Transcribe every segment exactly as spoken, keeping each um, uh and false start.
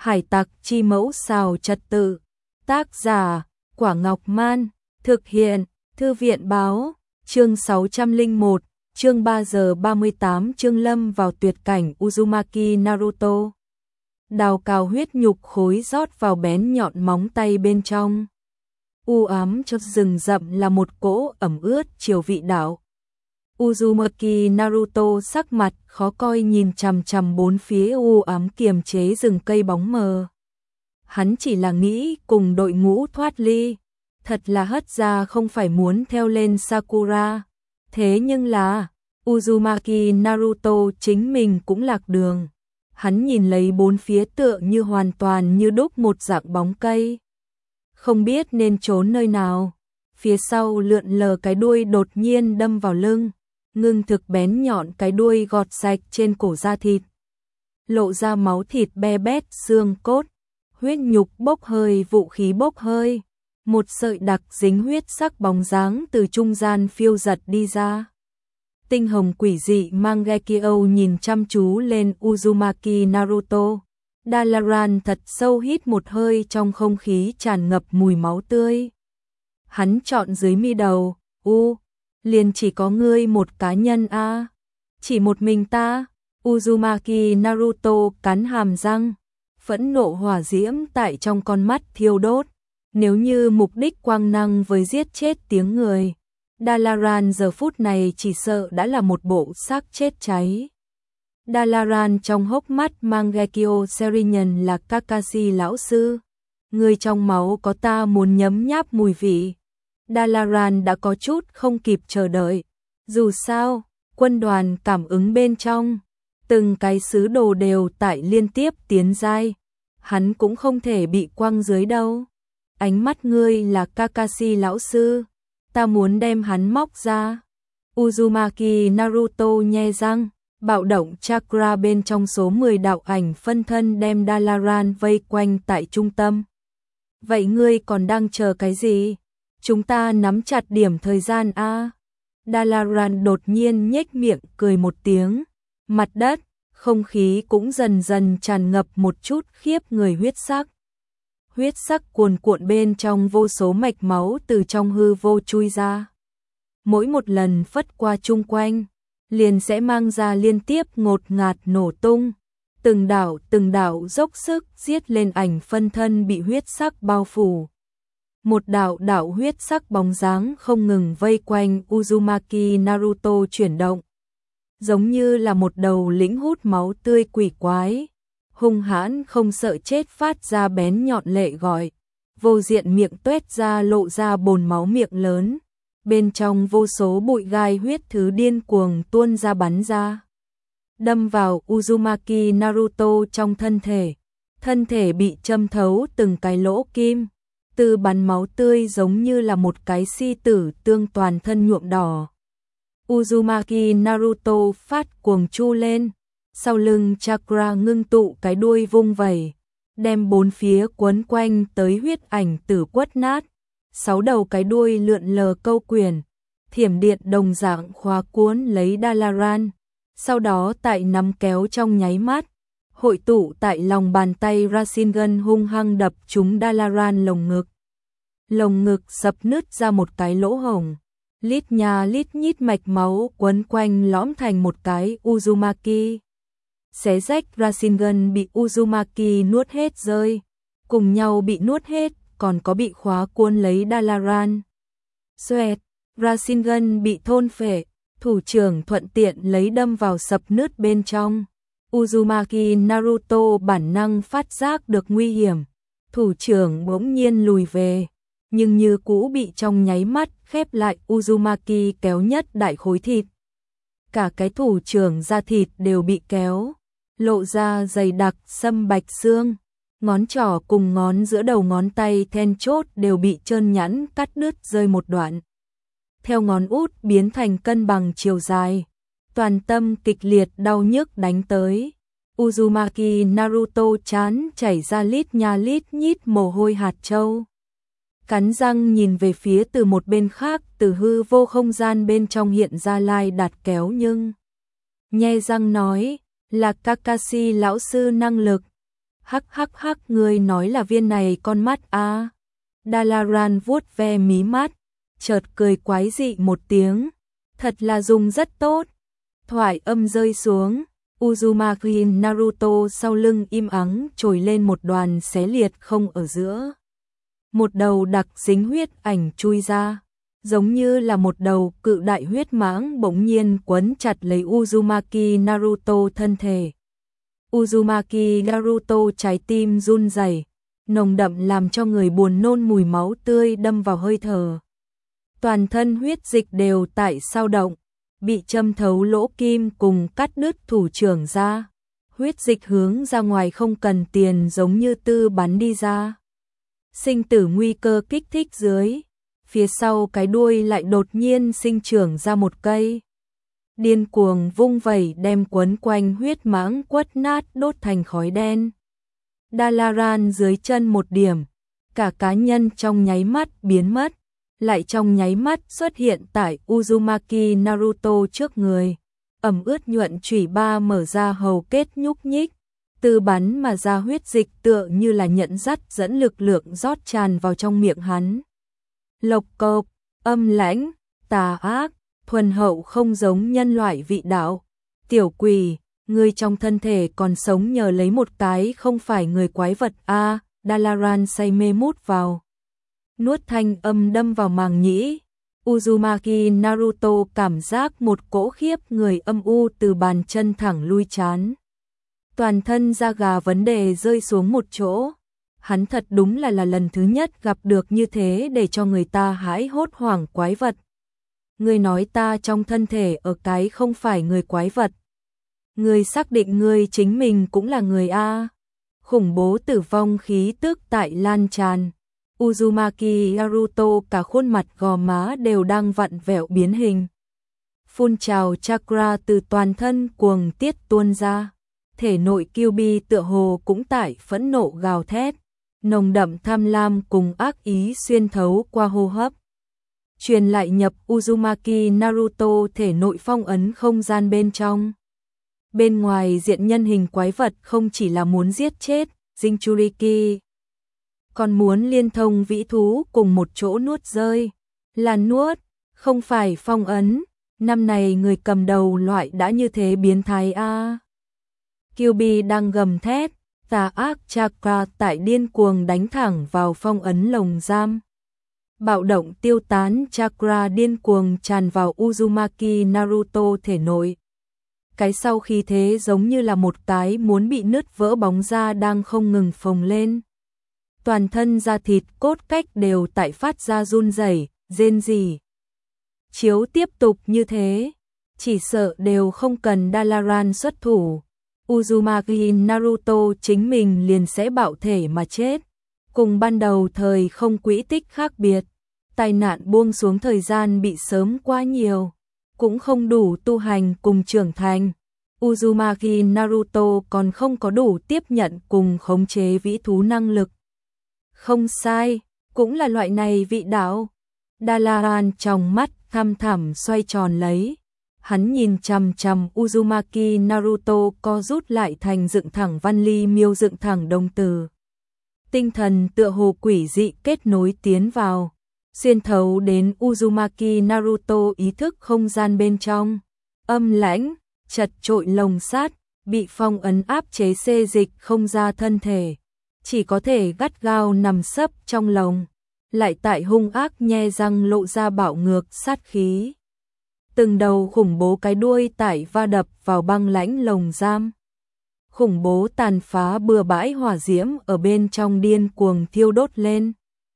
Hải tặc chi mẫu xào trật tự. Tác giả, Quả Ngọc Man. Thực hiện, Thư viện báo. Chương sáu trăm lẻ một, chương ba giờ ba mươi tám. Chương lâm vào tuyệt cảnh Uzumaki Naruto. Đào cào huyết nhục khối rót vào bén nhọn móng tay bên trong. U ám cho rừng rậm là một cỗ ẩm ướt chiều vị đạo. Uzumaki Naruto sắc mặt khó coi nhìn chằm chằm bốn phía u ám kiềm chế rừng cây bóng mờ. Hắn chỉ là nghĩ cùng đội ngũ thoát ly, thật là hất ra không phải muốn theo lên Sakura. Thế nhưng là, Uzumaki Naruto chính mình cũng lạc đường. Hắn nhìn lấy bốn phía tựa như hoàn toàn như đúc một dạng bóng cây. Không biết nên trốn nơi nào. Phía sau lượn lờ cái đuôi đột nhiên đâm vào lưng. Ngưng thực bén nhọn cái đuôi gọt sạch trên cổ da thịt. Lộ ra máu thịt be bét xương cốt. Huyết nhục bốc hơi, vũ khí bốc hơi. Một sợi đặc dính huyết sắc bóng dáng từ trung gian phiêu giật đi ra. Tinh hồng quỷ dị Mangekyo nhìn chăm chú lên Uzumaki Naruto. Dalaran thật sâu hít một hơi trong không khí tràn ngập mùi máu tươi. Hắn chọn dưới mi đầu, U, liền chỉ có ngươi một cá nhân a, à? Chỉ một mình ta. Uzumaki Naruto cắn hàm răng, phẫn nộ hỏa diễm tại trong con mắt thiêu đốt. Nếu như mục đích quang năng với giết chết tiếng người, Dalaran giờ phút này chỉ sợ đã là một bộ xác chết cháy. Dalaran trong hốc mắt Mangekyo Serinian là Kakashi lão sư. Người trong máu có ta muốn nhấm nháp mùi vị. Dalaran đã có chút không kịp chờ đợi. Dù sao, quân đoàn cảm ứng bên trong, từng cái sứ đồ đều tại liên tiếp tiến giai. Hắn cũng không thể bị quăng dưới đâu. Ánh mắt ngươi là Kakashi lão sư. Ta muốn đem hắn móc ra. Uzumaki Naruto nhe răng. Bạo động chakra bên trong số mười đạo ảnh phân thân đem Dalaran vây quanh tại trung tâm. Vậy ngươi còn đang chờ cái gì? Chúng ta nắm chặt điểm thời gian a. À? Dalaran đột nhiên nhếch miệng cười một tiếng. Mặt đất, không khí cũng dần dần tràn ngập một chút khiếp người huyết sắc. Huyết sắc cuồn cuộn bên trong vô số mạch máu từ trong hư vô chui ra. Mỗi một lần phất qua chung quanh, liền sẽ mang ra liên tiếp ngột ngạt nổ tung. Từng đạo từng đạo dốc sức giết lên ảnh phân thân bị huyết sắc bao phủ. Một đạo đạo huyết sắc bóng dáng không ngừng vây quanh Uzumaki Naruto chuyển động. Giống như là một đầu lĩnh hút máu tươi quỷ quái. Hung hãn không sợ chết phát ra bén nhọn lệ gọi. Vô diện miệng tuét ra lộ ra bồn máu miệng lớn. Bên trong vô số bụi gai huyết thứ điên cuồng tuôn ra bắn ra. Đâm vào Uzumaki Naruto trong thân thể. Thân thể bị châm thấu từng cái lỗ kim. Từ bắn máu tươi giống như là một cái si tử tương toàn thân nhuộm đỏ. Uzumaki Naruto phát cuồng chu lên. Sau lưng chakra ngưng tụ cái đuôi vung vẩy. Đem bốn phía quấn quanh tới huyết ảnh tử quất nát. Sáu đầu cái đuôi lượn lờ câu quyền, thiểm điện đồng dạng khóa cuốn lấy Dalaran, sau đó tại nắm kéo trong nháy mắt, hội tụ tại lòng bàn tay Rasengan hung hăng đập trúng Dalaran lồng ngực. Lồng ngực sập nứt ra một cái lỗ hổng, lít nha lít nhít mạch máu quấn quanh lõm thành một cái Uzumaki. Xé rách Rasengan bị Uzumaki nuốt hết rơi, cùng nhau bị nuốt hết. Còn có bị khóa cuốn lấy Dalaran. Xoẹt, Rasengan bị thôn phệ, thủ trưởng thuận tiện lấy đâm vào sập nứt bên trong. Uzumaki Naruto bản năng phát giác được nguy hiểm, thủ trưởng bỗng nhiên lùi về, nhưng như cũ bị trong nháy mắt khép lại. Uzumaki kéo nhất đại khối thịt. Cả cái thủ trưởng da thịt đều bị kéo, lộ ra dày đặc sâm bạch xương. Ngón trỏ cùng ngón giữa đầu ngón tay then chốt đều bị trơn nhẵn cắt đứt rơi một đoạn. Theo ngón út biến thành cân bằng chiều dài. Toàn tâm kịch liệt đau nhức đánh tới. Uzumaki Naruto chán chảy ra lít nha lít nhít mồ hôi hạt châu. Cắn răng nhìn về phía từ một bên khác, từ hư vô không gian bên trong hiện ra lai đạt kéo nhưng. Nhe răng nói, là Kakashi lão sư năng lực. Hắc hắc hắc, ngươi nói là viên này con mắt a? À? Dalaran vuốt ve mí mắt, chợt cười quái dị một tiếng, thật là dùng rất tốt. Thoại âm rơi xuống, Uzumaki Naruto sau lưng im ắng trồi lên một đoàn xé liệt không ở giữa. Một đầu đặc dính huyết ảnh chui ra, giống như là một đầu cự đại huyết mãng bỗng nhiên quấn chặt lấy Uzumaki Naruto thân thể. Uzumaki Naruto trái tim run rẩy, nồng đậm làm cho người buồn nôn mùi máu tươi đâm vào hơi thở. Toàn thân huyết dịch đều tại sao động, bị châm thấu lỗ kim cùng cắt đứt thủ trưởng ra. Huyết dịch hướng ra ngoài không cần tiền giống như tư bắn đi ra. Sinh tử nguy cơ kích thích dưới, phía sau cái đuôi lại đột nhiên sinh trưởng ra một cây. Điên cuồng vung vẩy đem quấn quanh huyết mãng quất nát đốt thành khói đen. Dalaran dưới chân một điểm, cả cá nhân trong nháy mắt biến mất, lại trong nháy mắt xuất hiện tại Uzumaki Naruto trước người. Ẩm ướt nhuận chủy ba mở ra hầu kết nhúc nhích, từ bắn mà ra huyết dịch tựa như là nhận dắt dẫn lực lượng rót tràn vào trong miệng hắn. Lộc cộc, âm lãnh, tà ác, thuần hậu không giống nhân loại vị đạo. Tiểu quỷ, ngươi trong thân thể còn sống nhờ lấy một cái không phải người quái vật a. À, Dalaran say mê mút vào. Nuốt thanh âm đâm vào màng nhĩ. Uzumaki Naruto cảm giác một cỗ khiếp người âm u từ bàn chân thẳng lui chán. Toàn thân da gà vấn đề rơi xuống một chỗ. Hắn thật đúng là là lần thứ nhất gặp được như thế để cho người ta hãi hốt hoảng quái vật. Ngươi nói ta trong thân thể ở cái không phải người quái vật. Ngươi xác định ngươi chính mình cũng là người a? Khủng bố tử vong khí tức tại lan tràn. Uzumaki Naruto cả khuôn mặt gò má đều đang vặn vẹo biến hình. Phun trào chakra từ toàn thân cuồng tiết tuôn ra. Thể nội Kyuubi tựa hồ cũng tại phẫn nộ gào thét. Nồng đậm tham lam cùng ác ý xuyên thấu qua hô hấp. Truyền lại nhập Uzumaki Naruto thể nội phong ấn không gian bên trong. Bên ngoài diện nhân hình quái vật không chỉ là muốn giết chết Jinchuriki, còn muốn liên thông vĩ thú cùng một chỗ nuốt rơi. Là nuốt, không phải phong ấn. Năm này người cầm đầu loại đã như thế biến thái a. À. Kyuubi đang gầm thét, tà ác chakra tại điên cuồng đánh thẳng vào phong ấn lồng giam. Bạo động tiêu tán chakra điên cuồng tràn vào Uzumaki Naruto thể nội. Cái sau khi thế giống như là một cái muốn bị nứt vỡ bóng da đang không ngừng phồng lên. Toàn thân da thịt cốt cách đều tại phát ra run rẩy, rên rỉ. Chiếu tiếp tục như thế, chỉ sợ đều không cần Dalaran xuất thủ. Uzumaki Naruto chính mình liền sẽ bạo thể mà chết. Cùng ban đầu thời không quỹ tích khác biệt, tai nạn buông xuống thời gian bị sớm quá nhiều, cũng không đủ tu hành cùng trưởng thành. Uzumaki Naruto còn không có đủ tiếp nhận cùng khống chế vĩ thú năng lực. Không sai, cũng là loại này vị đạo. Dalaran trong mắt thăm thẳm xoay tròn lấy. Hắn nhìn chằm chằm Uzumaki Naruto co rút lại thành dựng thẳng văn ly miêu dựng thẳng đồng từ. Tinh thần tựa hồ quỷ dị kết nối tiến vào, xuyên thấu đến Uzumaki Naruto ý thức không gian bên trong. Âm lãnh, chật trội lồng sát, bị phong ấn áp chế xê dịch không ra thân thể. Chỉ có thể gắt gao nằm sấp trong lồng, lại tại hung ác nhe răng lộ ra bạo ngược sát khí. Từng đầu khủng bố cái đuôi tải va đập vào băng lãnh lồng giam. Khủng bố tàn phá bừa bãi hỏa diễm ở bên trong điên cuồng thiêu đốt lên.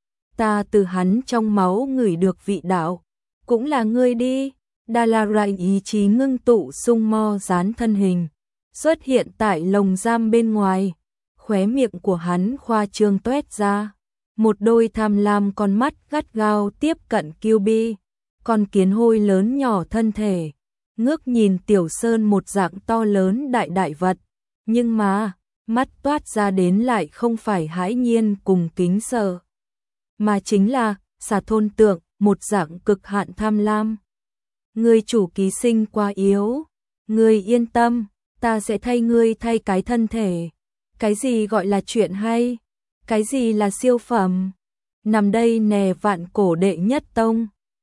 Ta từ hắn trong máu ngửi được vị đạo, cũng là ngươi đi. Dalaran ý chí ngưng tụ sung mo dán thân hình, xuất hiện tại lồng giam bên ngoài. Khóe miệng của hắn khoa trương toét ra, một đôi tham lam con mắt gắt gao tiếp cận Kyuubi, con kiến hôi lớn nhỏ thân thể, ngước nhìn Tiểu Sơn một dạng to lớn đại đại vật, nhưng mà, mắt toát ra đến lại không phải hãi nhiên cùng kính sợ, mà chính là xà thôn tượng, một dạng cực hạn tham lam. Ngươi chủ ký sinh quá yếu, ngươi yên tâm, ta sẽ thay ngươi thay cái thân thể. Cái gì gọi là chuyện hay? Cái gì là siêu phẩm? Nằm đây nè vạn cổ đệ nhất tông.